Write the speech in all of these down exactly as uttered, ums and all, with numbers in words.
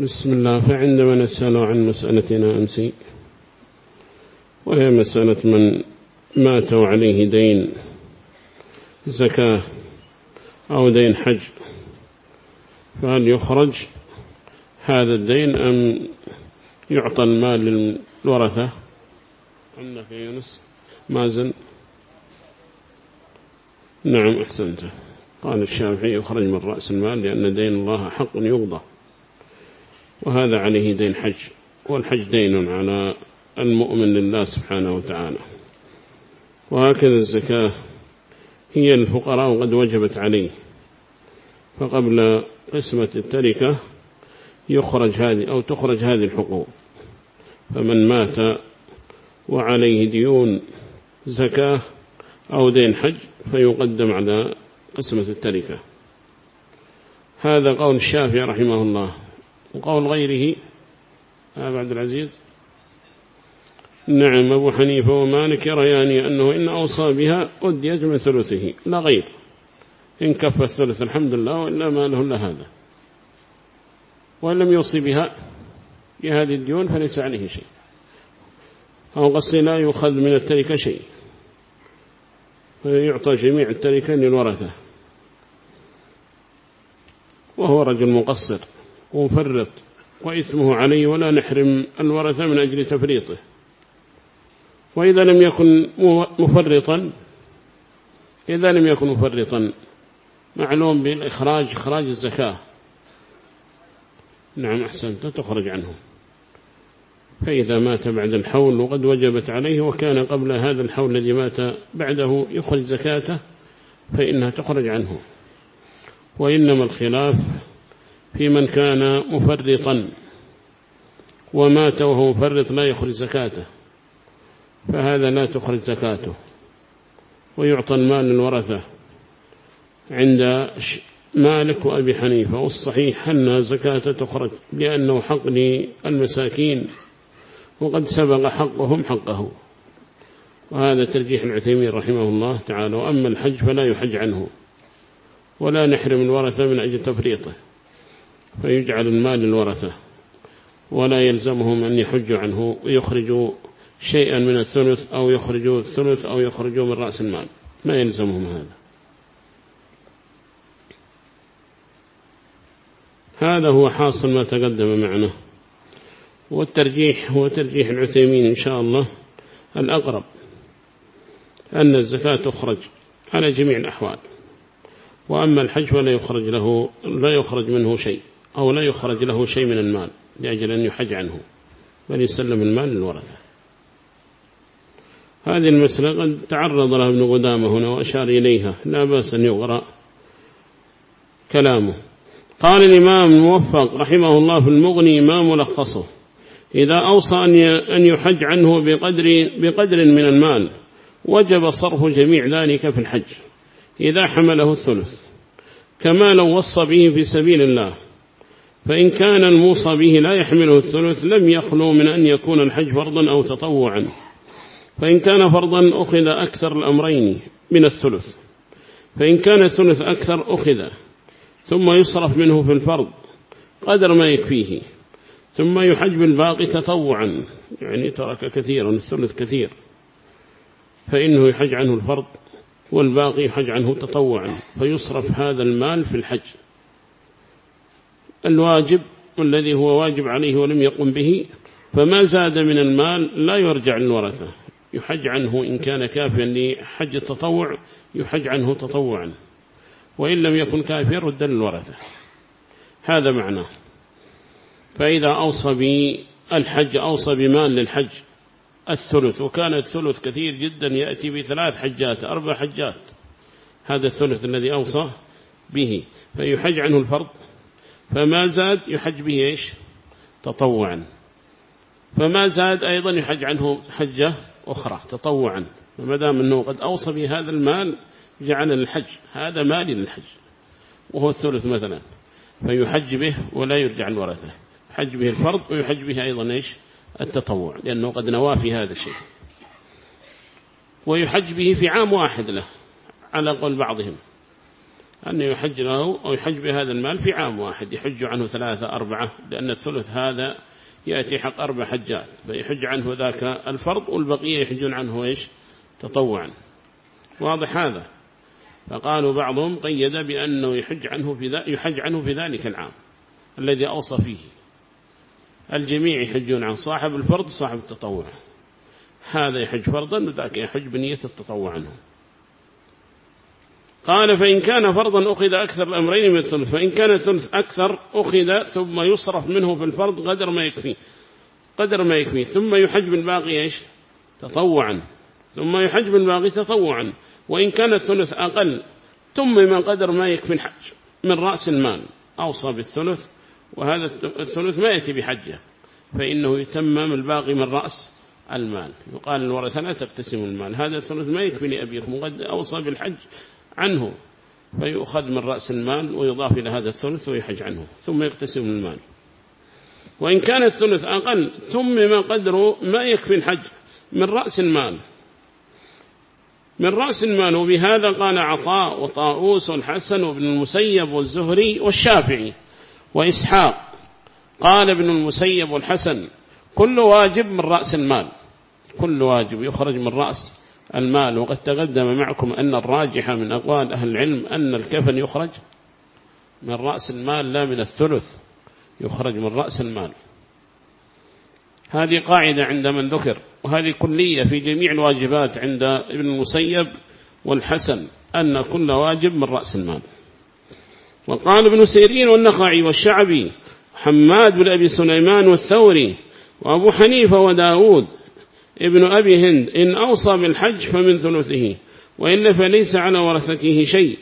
بسم الله. فعندما نسأل عن مسألتنا أمسي، وهي مسألة من مات وعليه دين زكاة أو دين حج، فهل يخرج هذا الدين أم يعطى المال للورثة؟ عندك يا يونس مازن. نعم أحسنت. قال الشافعي يخرج من رأس المال لأن دين الله حق يقضى، وهذا عليه دين حج، والحج دين على المؤمن لله سبحانه وتعالى. وهكذا الزكاة هي الفقراء وقد وجبت عليه، فقبل قسمة التركة يخرج هذه أو تخرج هذه الحقوق. فمن مات وعليه ديون زكاة أو دين حج فيقدم على قسمة التركة. هذا قول الشافعي رحمه الله. وقول غيره أبو عبد العزيز، نعم أبو حنيفة ومالك يريان أنه إن أوصى بها أديت من ثلثه لا غير، إن كف الثلث الحمد لله، وإلا ما له إلا هذا. وإن لم يوصي بها بهذه الديون فليس عليه شيء، أو قصدي لا يؤخذ من التركة شيء، فيعطى جميع التركة للورثة، وهو رجل مقصر ومفرط وإثمه عليه، ولا نحرم الورثة من أجل تفريطه. وإذا لم يكن مفرطا إذا لم يكن مفرطا معلوم بالإخراج، إخراج الزكاة. نعم أحسنت، تخرج عنه. فإذا مات بعد الحول وقد وجبت عليه، وكان قبل هذا الحول الذي مات بعده يخرج زكاته، فإنها تخرج عنه. وإنما الخلاف في من كان مفرطا ومات وهو مفرط لا يخرج زكاته، فهذا لا تخرج زكاته، ويعطى المال للورثة عند مالك وأبي حنيفة. والصحيح أن زكاة تخرج لأنه حق للمساكين، وقد سبق حقهم حقه. وهذا ترجيح العثيمين رحمه الله تعالى. وأما الحج فلا يحج عنه، ولا نحرم الورثة من أجل تفريطه، فيجعل المال للورثة، ولا يلزمهم أن يحجوا عنه ويخرجوا شيئا من الثلث أو يخرجوا الثلث أو يخرجوا من رأس المال، ما يلزمهم هذا. هذا هو حاصل ما تقدم معنا. والترجيح هو ترجيح العثيمين إن شاء الله الأقرب، أن الزكاة تخرج على جميع الأحوال. وأما الحج فلا يخرج له لا يخرج منه شيء، أو لا يخرج له شيء من المال لأجل أن يحج عنه، بل يسلم المال للورثة. هذه المسألة قد تعرض لها ابن قدامة هنا وأشار إليها، لا بأس أن يقرأ كلامه. قال الإمام الموفق رحمه الله في المغني ما ملخصه: إذا أوصى أن يحج عنه بقدر, بقدر من المال وجب صرف جميع ذلك في الحج إذا حمله الثلث، كما لو وصى به في سبيل الله. فإن كان الموصى به لا يحمله الثلث لم يخلو من أن يكون الحج فرضا أو تطوعا. فإن كان فرضا أخذ أكثر الأمرين من الثلث، فإن كان الثلث أكثر أخذ ثم يصرف منه في الفرض قدر ما يكفيه، ثم يحج بالباقي تطوعا، يعني ترك كثيرا الثلث كثير، فإنه يحج عنه الفرض والباقي يحج عنه تطوعا، فيصرف هذا المال في الحج. الواجب والذي هو واجب عليه ولم يقم به، فما زاد من المال لا يرجع للورثة، يحج عنه إن كان كافيا لحج التطوع يحج عنه تطوعا، وإن لم يكن كافيا رد للورثة. هذا معناه. فإذا أوصى بالحج أوصى بمال للحج الثلث، وكان الثلث كثير جدا يأتي بثلاث حجات أربع حجات، هذا الثلث الذي أوصى به، فيحج عنه الفرض، فما زاد يحج به إيش؟ تطوعا، فما زاد أيضا يحج عنه حجة أخرى تطوعا. وما دام أنه قد أوصى بهذا المال جعل للحج، هذا مال للحج وهو الثلث مثلا، فيحج به ولا يرجع الورثة، يحج به الفرض ويحج به أيضا إيش؟ التطوع، لأنه قد نوى في هذا الشيء. ويحج به في عام واحد له على قول بعضهم، أن يحج له أو يحج بهذا المال في عام واحد، يحج عنه ثلاثة أربعة، لأن الثلث هذا يأتي حق أربع حجات، فيحج عنه ذاك الفرض والبقية يحجون عنه إيش تطوعا. واضح هذا؟ فقالوا بعضهم قيد بأنه يحج عنه في ذلك يحج عنه في ذلك العام الذي أوصى فيه. الجميع يحجون عن صاحب الفرض صاحب التطوع، هذا يحج فرضا وذاك يحج بنية التطوع عنه. قال فإن كان فرضا أخذ أكثر الأمرين من الثلث، فإن كان الثلث أكثر أخذ ثم يصرف منه في الفرض قدر ما يكفي قدر ما يكفي ثم يحج بالباقي إيش تطوعا، ثم يحج بالباقي تطوعا. وإن كان الثلث أقل ثم من قدر ما يكفي الحج من رأس المال، أوصى بالثلث، وهذا الثلث ما يأتي بحجه، فإنه يتمم الباقي من رأس المال. يقال الورثة لا تقتسم المال، هذا الثلث ما يكفي لأبيكم قد أوصى بالحج عنه، فيؤخذ من رأس المال ويضاف إلى هذا الثلث ويحج عنه ثم يقتسم المال. وإن كان الثلث أقل ثم ما قدره ما يكفي الحج من رأس المال من رأس المال وبهذا قال عطاء وطاؤوس والحسن وابن المسيب والزهري والشافعي وإسحاق. قال ابن المسيب والحسن كل واجب من رأس المال، كل واجب يخرج من رأس المال. وقد تقدم معكم أن الراجح من أقوال أهل العلم أن الكفن يخرج من رأس المال لا من الثلث، يخرج من رأس المال. هذه قاعدة عند من ذكر، وهذه كلية في جميع الواجبات عند ابن المسيب والحسن أن كل واجب من رأس المال. وقال ابن سيرين والنخعي والشعبي حماد بن أبي سليمان والثوري وأبو حنيفة وداود ابن أبي هند إن أوصى بالحج فمن ثلثه، وإلا فليس على ورثته شيء.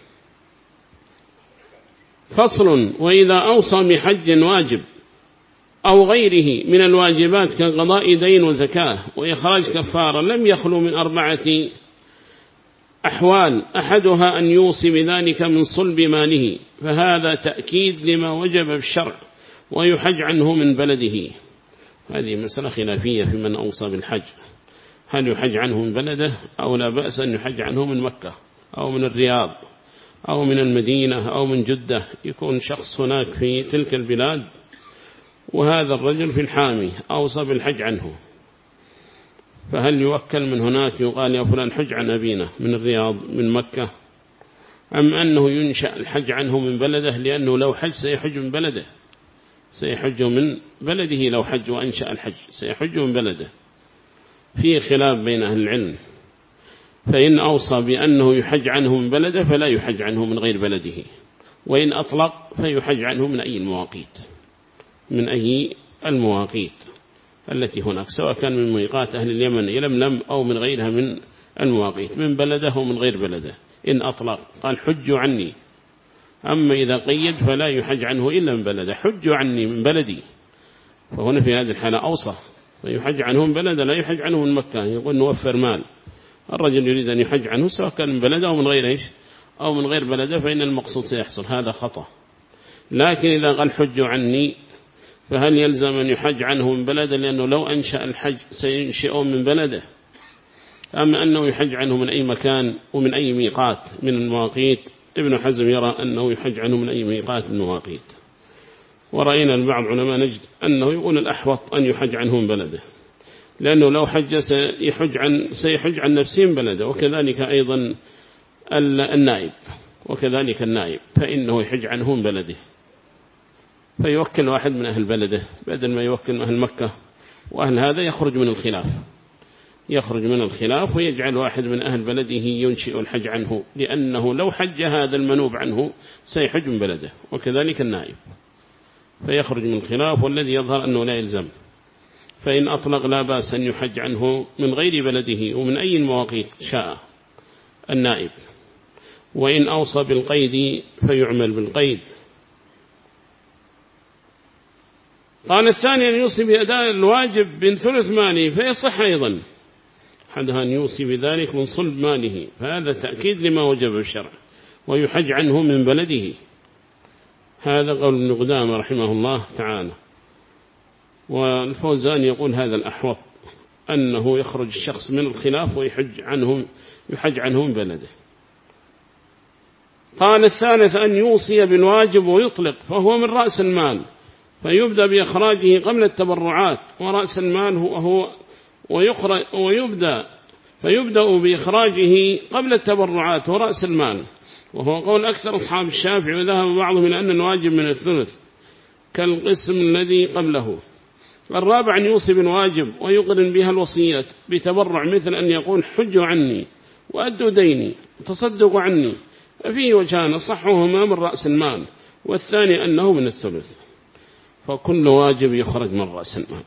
فصل: وإذا أوصى بحج واجب أو غيره من الواجبات كقضاء دين وزكاة وإخراج كفارة لم يخلو من أربعة أحوال، أحدها أن يوصي بذلك من صلب ماله، فهذا تأكيد لما وجب بالشرع ويحج عنه من بلده. هذه مسألة خلافية في من أوصى بالحج، هل يحج عنه من بلده أو لا بأس أن يحج عنه من مكة أو من الرياض أو من المدينة أو من جدة، يكون شخص هناك في تلك البلاد وهذا الرجل في الحامي أوصى بالحج عنه، فهل يوكل من هناك يقال يا فلان حج عن أبينا من الرياض من مكة، أم أنه ينشأ الحج عنه من بلده؟ لأنه لو حج سيحج من بلده، سيحج من بلده لو حج وأنشأ الحج سيحج من بلده. فيه خلاف بين أهل العلم، فإن أوصى بأنه يحج عنه من بلده فلا يحج عنه من غير بلده، وإن أطلق فيحج عنه من أي المواقيت من أي المواقيت التي هناك، سواء كان من ميقات أهل اليمن يلملم أو من غيرها من المواقيت، من بلده ومن غير بلده. إن أطلق قال حج عني، أما إذا قيد فلا يحج عنه إلا من بلده، حج عني من بلدي، فهنا في هذه الحالة أوصى فيحج عنه من بلده لا يحج عنه من مكة، يقول نوفر مال. الرجل يريد أن يحج عنه سواء كان من بلده أو من غير إيش أو من غير بلده، فإن المقصود سيحصل، هذا خطأ. لكن إذا قال حج عني فهل يلزم أن يحج عنه من بلده؟ لأنه لو أنشأ الحج سينشئه من بلده، أما أنه يحج عنه من أي مكان ومن أي ميقات من المواقيت، ابن حزم يرى أنه يحج عنه من أي ميقات من المواقيت. ورأينا البعض علماء نجد أنه يقول الأحوط أن يحج عنه من بلده، لأنه لو حج سيحج عن, سيحج عن نفسه من بلده، وكذلك أيضا النائب وكذلك النائب فإنه يحج عنه من بلده، فيوكل واحد من أهل بلده بدل ما يوكل من أهل مكة، وأهل هذا يخرج من الخلاف يخرج من الخلاف ويجعل واحد من أهل بلده ينشئ الحج عنه، لأنه لو حج هذا المنوب عنه سيحج من بلده، وكذلك النائب، فيخرج من الخلاف. والذي يظهر أنه لا يلزم، فإن أطلق لا بأس أن يحج عنه من غير بلده ومن أي المواقيت شاء النائب. وإن أوصى بالقيد فيعمل بالقيد. قال الثاني أن يوصي بأداء الواجب من ثلث ماله فيصح أيضا، حدها أن يوصي بذلك من صلب ماله، فهذا تأكيد لما وجب الشرع ويحج عنه من بلده. هذا قول ابن قدامة رحمه الله تعالى. والفوزان يقول هذا الأحوط، أنه يخرج الشخص من الخلاف ويحج عنه يحج عنه من بلده. قال الثالث أن يوصي بالواجب ويطلق، فهو من رأس المال، فيبدأ بإخراجه قبل التبرعات، ورأس المال هو, هو ويخرج ويبدأ فيبدأ بإخراجه قبل التبرعات ورأس المال، وهو قول أكثر أصحاب الشافعي، وذهب بعضهم من أن الواجب من الثلث كالقسم الذي قبله. الرابع أن يوصي بالواجب ويقرن بها الوصيات بتبرع، مثل أن يقول حجوا عني وأدوا ديني وتصدقوا عني، ففيه وجهان صحهما من رأس المال، والثاني أنه من الثلث، فكل واجب يخرج من رأس المال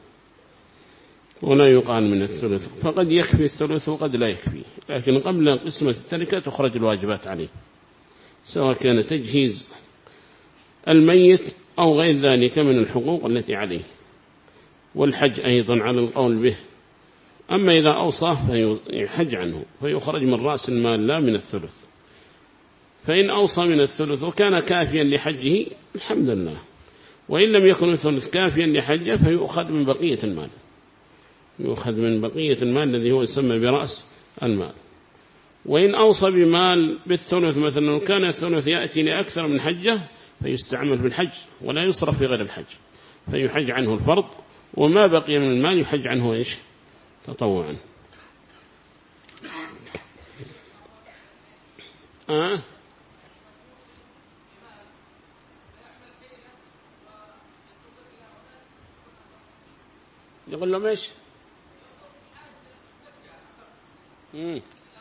ولا يقال من الثلث، فقد يكفي الثلث وقد لا يكفي، لكن قبل قسمة التركة تخرج الواجبات عليه، سواء كان تجهيز الميت أو غير ذلك من الحقوق التي عليه، والحج أيضا على القول به. أما إذا أوصاه فيحج عنه فيخرج من رأس المال لا من الثلث، فإن أوصى من الثلث وكان كافيا لحجه الحمد لله، وإن لم يكن الثلث كافيا لحجه فيؤخذ من بقية المال، يؤخذ من بقية المال الذي هو يسمى برأس المال. وإن أوصى بمال بالثلث مثلا وكان الثلث يأتي لأكثر من حجه فيستعمل في الحج ولا يصرف في غير الحج، فيحج عنه الفرض، وما بقي من المال يحج عنه إيش تطوعا. آه يقول له إيش؟ مم.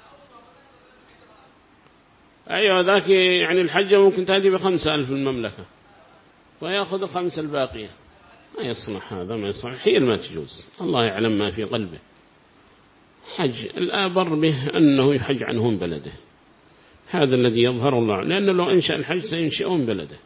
أيوة ذاك يعني الحجة ممكن تأتي بخمسة ألف المملكة ويأخذ الخمسة الباقية، ما يصلح هذا، ما يصلح، حيل ما تجوز، الله يعلم ما في قلبه. حج الآبر به أنه يحج عنه من بلده، هذا الذي يظهر الله، لأنه لو أنشأ الحج سينشئه من بلده،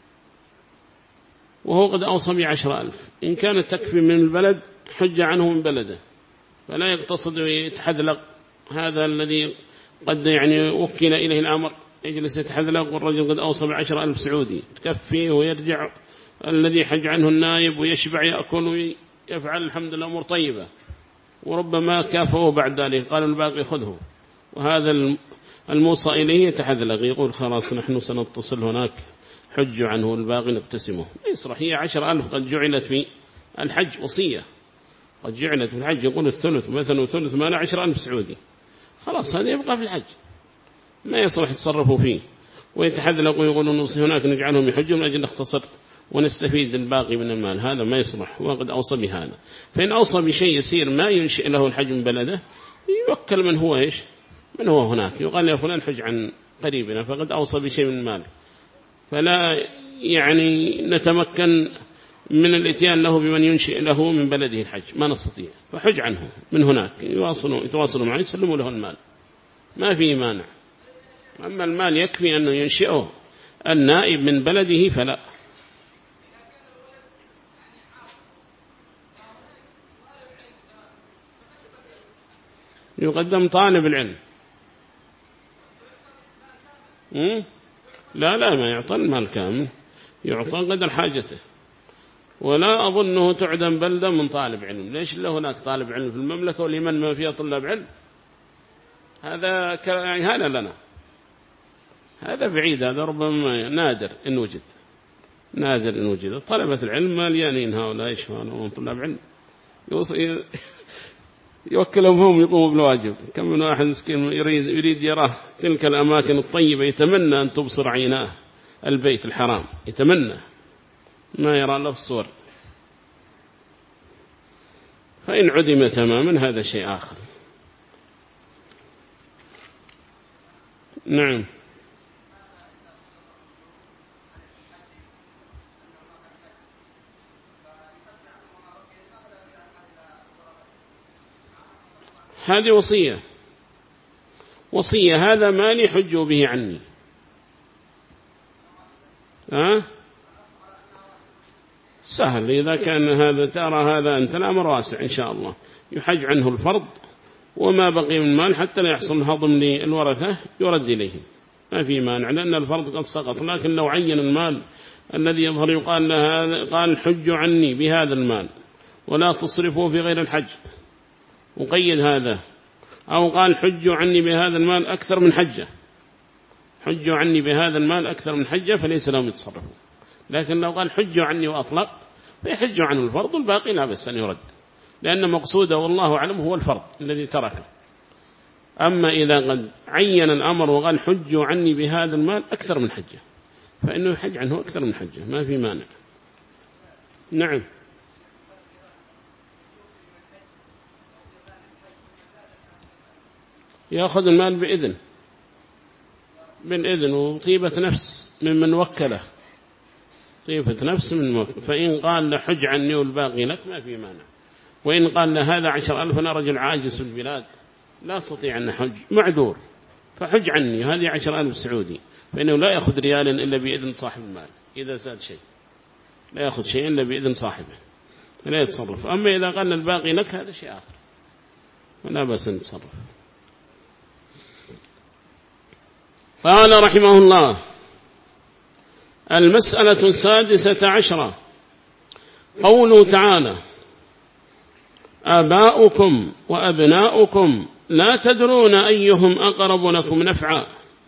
وهو قد أوصى بعشر ألف، إن كانت تكفي من البلد حج عنه من بلده، فلا يقتصد ويتحذلق هذا الذي قد يعني وكل إليه الأمر يجلس يتحذلق، والرجل قد أوصى بعشر ألف سعودي تكفيه، ويرجع الذي حج عنه النائب ويشبع يأكل ويفعل الحمد لله أمور طيبة، وربما كافه بعد ذلك قال الباقي خذه، وهذا الموصى إليه يتحذلق يقول خلاص نحن سنتصل هناك حج عنه الباقي نقتسمه، يصرح. هي عشر ألف قد جعلت في الحج وصية، قد جعلت في الحج يقول الثلث مثلا، ثلث مال عشر ألف سعودي، خلاص هذا يبقى في الحج ما يصلح يتصرفوا فيه، ويتحذلق ويقولون نوصي هناك نجعلهم يحجوا من أجل نختصر ونستفيد الباقي من المال، هذا ما يصلح، وقد أوصى بهذا. فإن أوصى بشيء يسير ما ينشئ له الحج من بلده يوكل من هو إيش من هو هناك، يقال يا فلان حج عن قريبنا، فقد أوصى بشيء من المال، فلا يعني نتمكن من الاتيان له بمن ينشئ له من بلده الحج، ما نستطيع، فحج عنه من هناك، يواصلوا يتواصلوا معه يسلموا له المال ما فيه مانع. أما المال يكفي أنه ينشئه النائب من بلده فلا. يقدم طالب العلم لا لا ما يعطى المال كامل، يعطى قدر حاجته، ولا أظنه تعدم بلدة من طالب علم، ليش له هناك طالب علم في المملكة ولمن ما فيها طلاب علم، هذا يعني هذا لنا، هذا بعيد، هذا ربما نادر إن وجد، نادر إن وجد. طلبة العلم مليانين هؤلاء يشفون طلاب علم، يوكلهم هم يقوموا بالواجب. كم من واحد مسكين يريد, يريد يراه تلك الأماكن الطيبة، يتمنى أن تبصر عيناه البيت الحرام، يتمنى ما يرى له الصور، فإن عدم تماما هذا شيء آخر. نعم هذه وصية، وصية هذا مالي حجوا به عني. ها سهل إذا كان هذا ترى هذا أنت الأمر واسع إن شاء الله، يحج عنه الفرض وما بقي من مال حتى لا يحصل هضم للورثة يرد إليهم، ما في مانع لأن الفرض قد سقط. لكن لو عين المال الذي يظهر يقال له قال حج عني بهذا المال ولا تصرفه في غير الحج، وقيد هذا، أو قال حج عني بهذا المال أكثر من حجة، حجوا عني بهذا المال أكثر من حجة فليس لهم يتصرفوا. لكن لو قال حجوا عني وأطلق فيحجوا عنه الفرض والباقي لا بس أن يرد، لأن مقصوده والله أعلم هو الفرض الذي تركه. أما إذا قد عين الأمر وقال حجوا عني بهذا المال أكثر من حجة فإنه يحج عنه أكثر من حجة ما في مانع. نعم. يأخذ المال بإذن بالإذن وطيبة نفس ممن وكله، طيبة نفس من وكله. فإن قال له حج عني والباقي لك ما في مانع. وإن قال له هذا عشر ألف أنا رجل عاجز في البلاد لا أستطيع أن حج معذور فحج عني هذه عشر ألف سعودي، فإنه لا يأخذ ريالا إلا بإذن صاحب المال. إذا زاد شيء لا يأخذ شيء إلا بإذن صاحبه لا يتصرف. أما إذا قال الباقي لك هذا شيء آخر فلا بأس أن يتصرف. قال رحمه الله: المسألة السادسة عشرة قوله تعالى: آباؤكم وأبناؤكم لا تدرون أيهم أقرب لكم نفعا.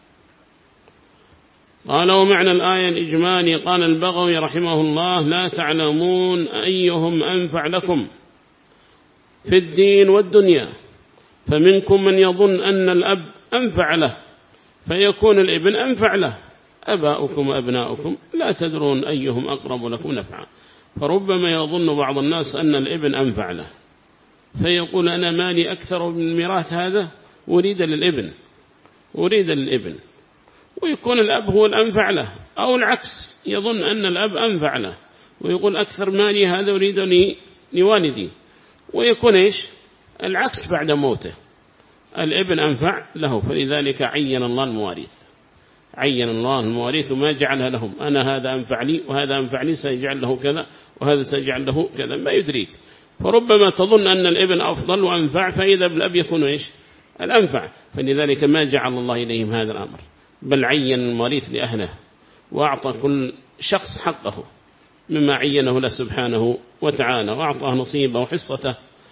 قال: ومعنى الآية الإجمالي قال البغوي رحمه الله: لا تعلمون أيهم أنفع لكم في الدين والدنيا، فمنكم من يظن أن الأب أنفع له فيكون الابن أنفع له. أباؤكم وأبناؤكم لا تدرون أيهم أقرب لكم نفعا. فربما يظن بعض الناس أن الابن أنفع له فيقول أنا مالي أكثر من الميراث هذا أريد للابن أريد للابن ويكون الأب هو الأنفع له، أو العكس يظن أن الأب أنفع له ويقول أكثر مالي هذا أريد لوالدي، ويكون إيش العكس بعد موته الابن أنفع له. فلذلك عين الله المواريث عين الله المواريث وما جعلها لهم أنا هذا أنفع لي وهذا أنفع لي سيجعل له كذا وهذا سيجعل له كذا ما يدريك. فربما تظن أن الابن أفضل وأنفع فإذا بالأب يكون إيش الأنفع. فلذلك ما جعل الله إليهم هذا الأمر بل عين المواريث لأهله وأعطى كل شخص حقه مما عينه له سبحانه وتعالى وأعطاه نصيبه وحصته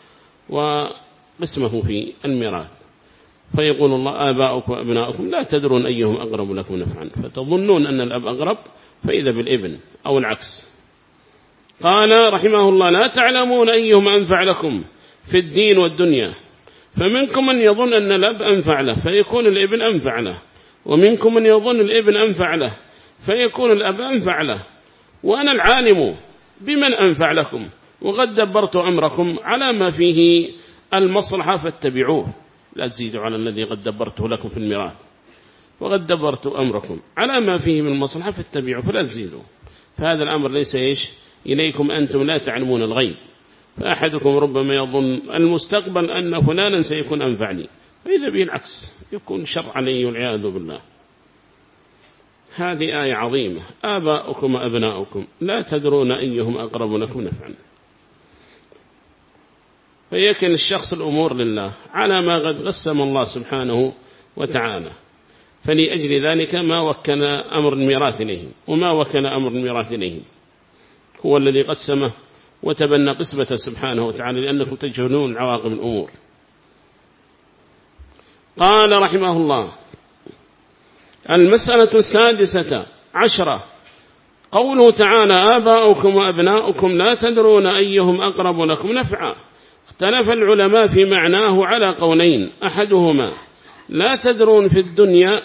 وقسمه في الميراث. فيقول الله: آباؤكم وأبناؤكم لا تدرون أيهم أقرب لكم نفعا، فتظنون أن الأب أقرب فإذا بالابن أو العكس. قال رحمه الله: لا تعلمون أيهم أنفع لكم في الدين والدنيا، فمنكم من يظن أن الأب أنفع له فيكون الابن أنفع له، ومنكم من يظن الابن أنفع له فيكون الأب أنفع له، وأنا العالم بمن أنفع لكم وقد دبرت أمركم على ما فيه المصلحة فاتبعوه. لا تزيدوا على الذي قد دبرته لكم في الميراث، وقد دبرت أمركم على ما فيه من المصلحة فاتبعوا فلا تزيدوا. فهذا الأمر ليس إيش إليكم أنتم لا تعلمون الغيب، فأحدكم ربما يظن المستقبل أن فلانا سيكون أنفعني فإذا به العكس يكون شر عليه والعياذ بالله. هذه آية عظيمة: آباؤكم وأبناؤكم لا تدرون أيهم أقرب لكم نفعا. فيكن الشخص الأمور لله على ما قد قسم الله سبحانه وتعالى، فلأجل ذلك ما وكل أمر الميراث إليهم وما وكل أمر الميراث إليهم، هو الذي قسمه وتبنى قسمته سبحانه وتعالى لأنكم تجهلون عواقب الأمور. قال رحمه الله: المسألة السادسة عشرة قوله تعالى: آباؤكم وأبناؤكم لا تدرون أيهم أقرب لكم نفعا. اختلف العلماء في معناه على قولين: أحدهما لا تدرون في الدنيا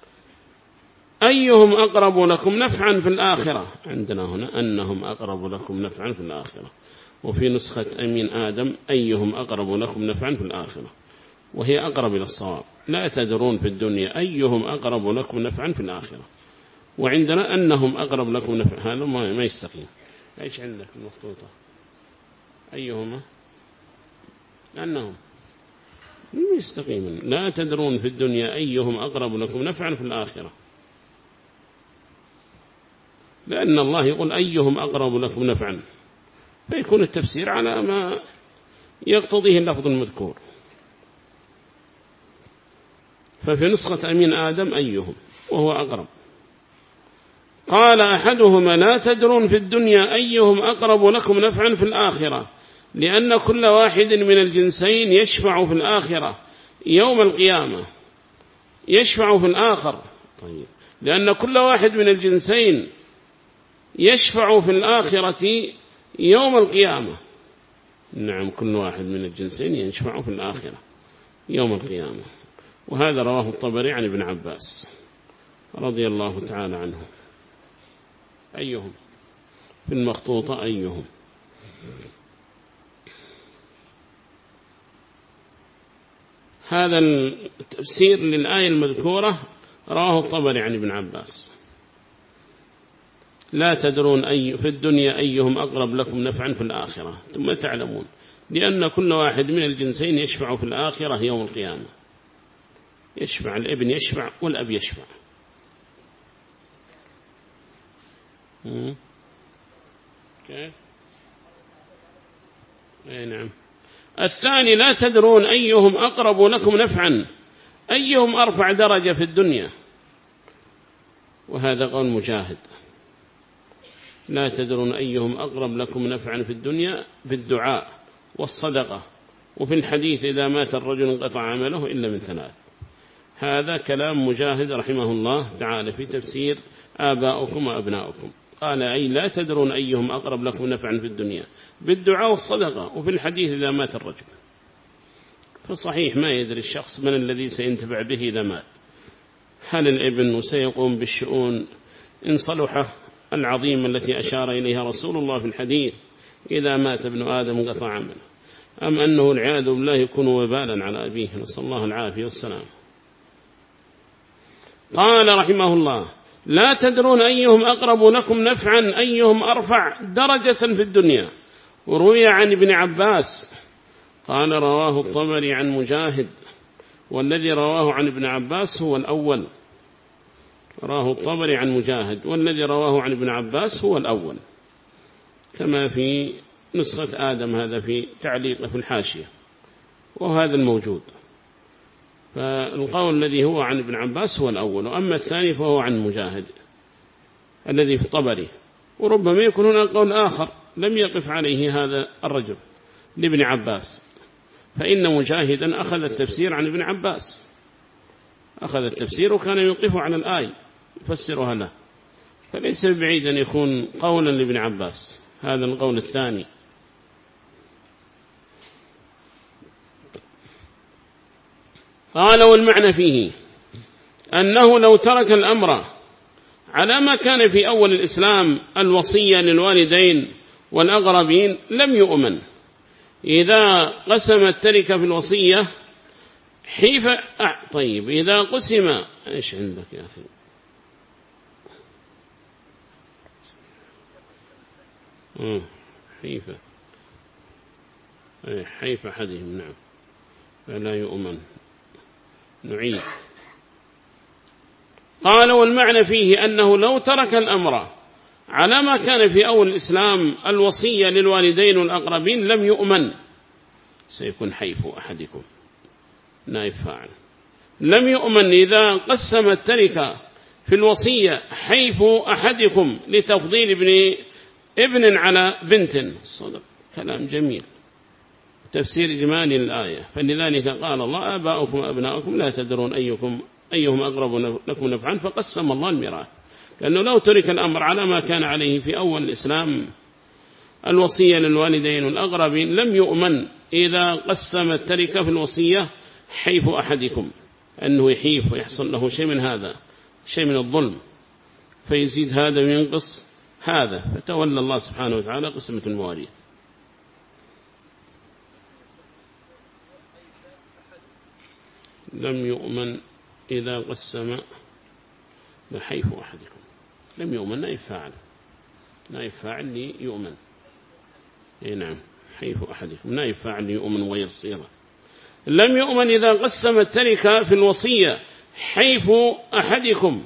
أيهم أقرب لكم نفعا في الآخرة، عندنا هنا أنهم أقرب لكم نفعا في الآخرة، وفي نسخة أمين آدم أيهم أقرب لكم نفعا في الآخرة، وهي أقرب إلى الصواب. لا تدرون في الدنيا أيهم أقرب لكم نفعا في الآخرة، وعندنا أنهم أقرب لكم نفعا. هذا ما يستقيم. إيش عندك المخطوطة؟ أيهما أنهم يستقيم. لا تدرون في الدنيا أيهم أقرب لكم نفعا في الآخرة، لأن الله يقول أيهم أقرب لكم نفعا فيكون التفسير على ما يقتضيه اللفظ المذكور. ففي نسخة أمين آدم أيهم وهو أقرب. قال أحدهما لا تدرون في الدنيا أيهم أقرب لكم نفعا في الآخرة، لأن كل واحد من الجنسين يشفع في الآخرة يوم القيامة، يشفع في الآخر، طيب، لأن كل واحد من الجنسين يشفع في الآخرة يوم القيامة. نعم، كل واحد من الجنسين يشفع في الآخرة يوم القيامة. وهذا رواه الطبري عن ابن عباس رضي الله تعالى عنه. أيهم في المخطوطة؟ أيهم؟ هذا التفسير للآية المذكورة رواه الطبري عن ابن عباس. لا تدرون أي في الدنيا أيهم أقرب لكم نفعا في الآخرة ثم تعلمون، لأن كل واحد من الجنسين يشفع في الآخرة يوم القيامة. يشفع الابن، يشفع والأب يشفع. كيف؟ أي نعم. الثاني لا تدرون أيهم أقرب لكم نفعا، أيهم أرفع درجة في الدنيا، وهذا قول مجاهد. لا تدرون أيهم أقرب لكم نفعا في الدنيا بالدعاء والصدقة، وفي الحديث إذا مات الرجل انقطع عمله إلا من ثلاث. هذا كلام مجاهد رحمه الله تعالى في تفسير آباؤكم وأبناؤكم. قال أي لا تدرون أيهم أقرب لكم نفعا في الدنيا بالدعاء والصدقة، وفي الحديث إذا مات الرجل. فصحيح ما يدري الشخص من الذي سينتفع به إذا مات. هل الابن سيقوم بالشؤون إن صلح العظيم التي أشار إليها رسول الله في الحديث إذا مات ابن آدم قطع عمله، أم أنه العياذ بالله يكون وبالا على أبيه، نسأل الله العافية والسلام. قال رحمه الله لا تدرون أيهم أقرب لكم نفعا، أيهم أرفع درجة في الدنيا. وروي عن ابن عباس قال رواه الطبري عن مجاهد، والذي رواه عن ابن عباس هو الأول. رواه الطبري عن مجاهد، والذي رواه عن ابن عباس هو الأول، كما في نسخة آدم هذا في تعليق في الحاشية، وهذا الموجود. فالقول الذي هو عن ابن عباس هو الأول، وأما الثاني فهو عن مجاهد الذي في الطبري. وربما يكون هناك قول آخر لم يقف عليه هذا الرجل لابن عباس، فإن مجاهدا أخذ التفسير عن ابن عباس، أخذ التفسير وكان يوقف على الآية يفسرها له، فليس بعيد أن يكون قولا لابن عباس هذا القول الثاني. قال والمعنى فيه أنه لو ترك الأمر على ما كان في أول الإسلام الوصية للوالدين والأقربين لم يؤمن. إذا قسم التركة في الوصية حيف أه طيب إذا قسم إيش عندك يا أخي؟ آه حيف أي حيف أحدهم، نعم، فلا يؤمن. نعيد. قال والمعنى فيه أنه لو ترك الأمر على ما كان في أول الإسلام الوصية للوالدين والأقربين لم يؤمن. سيكون حيف أحدكم نائب فاعل. لم يؤمن إذا قسم التركة في الوصية حيف أحدكم لتفضيل ابن ابن على بنت. صدق، كلام جميل، تفسير إجمالي للآية. فلذلك قال الله آباؤكم وأبناؤكم لا تدرون أيكم أيهم أقرب لكم نفعا، فقسم الله الميراث. لأنه لو ترك الأمر على ما كان عليه في أول الإسلام الوصية للوالدين والأقربين لم يؤمن إذا قسم التركة في الوصية حيف أحدكم، أنه يحيف ويحصل له شيء من هذا، شيء من الظلم، فيزيد هذا وينقص هذا، فتولى الله سبحانه وتعالى قسمة المواريث. لم يؤمن إذا قسم حيف أحدكم. لم يؤمن نائب فاعل، نائب فاعل ليؤمن. إيه نعم، حيف أحدكم نائب فاعل ليؤمن وغير صيغة. لم يؤمن إذا قسم التركة في الوصية حيف أحدكم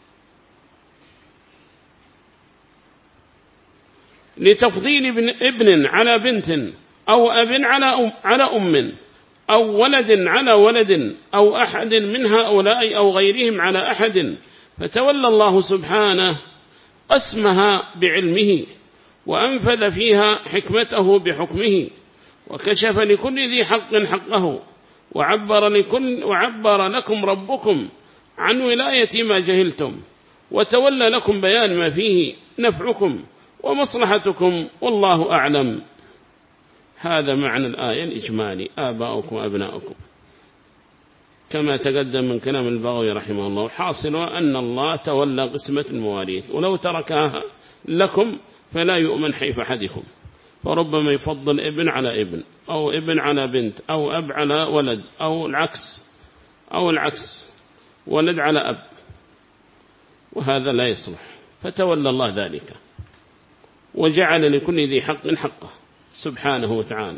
لتفضيل ابن, ابن على بنت أو أب على أم, على أم أو ولد على ولد أو أحد من هؤلاء أو غيرهم على أحد، فتولى الله سبحانه قسمها بعلمه وأنفذ فيها حكمته بحكمه، وكشف لكل ذي حق حقه، وعبر, لكل وعبر لكم ربكم عن ولاية ما جهلتم وتولى لكم بيان ما فيه نفعكم ومصلحتكم والله أعلم. هذا معنى الآية الإجمالي، آباؤكم وأبناؤكم، كما تقدم من كلام البغوي رحمه الله. حاصل أن الله تولى قسمة المواريث، ولو تركها لكم فلا يؤمن حيف أحدكم، فربما يفضل ابن على ابن، أو ابن على بنت، أو أب على ولد، أو العكس، أو العكس ولد على أب، وهذا لا يصلح. فتولى الله ذلك وجعل لكل ذي حق حقه سبحانه وتعالى،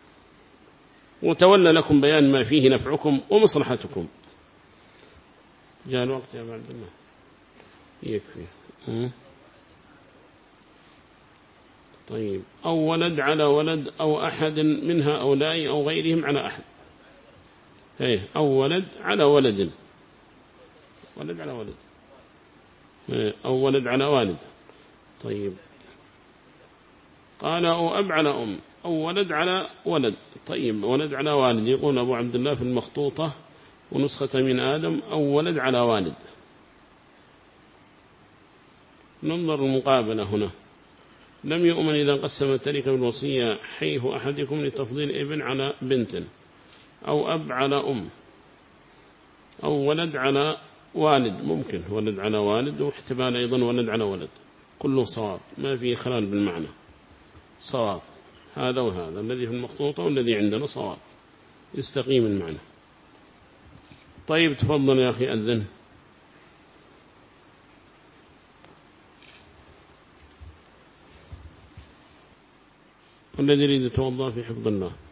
وتولى لكم بيان ما فيه نفعكم ومصلحتكم. جاء الوقت يا عبد الله، يكفي. طيب، أو ولد على ولد أو أحد من هؤلاء أو غيرهم على أحد. ايه، أو ولد على ولد، ولد على ولد، أو ولد على والد. طيب، قال أو أب على أم، أو ولد على ولد. طيب، ولد على والد، يقول أبو عبد الله في المخطوطة ونسخة من آدم أو ولد على والد. ننظر المقابلة هنا. لم يؤمن إذا قسم التركة بالوصية حيث أحدكم لتفضيل ابن على بنت، أو أب على أم، أو ولد على والد. ممكن ولد على والد، واحتمال أيضا ولد على ولد، كله صواب، ما فيه خلال بالمعنى، صواب. هذا وهذا الذي في المخطوطة والذي عندنا صواب، يستقيم المعنى. طيب، تفضل يا أخي أذن. والذي يريد يتوضأ في حفظ الله.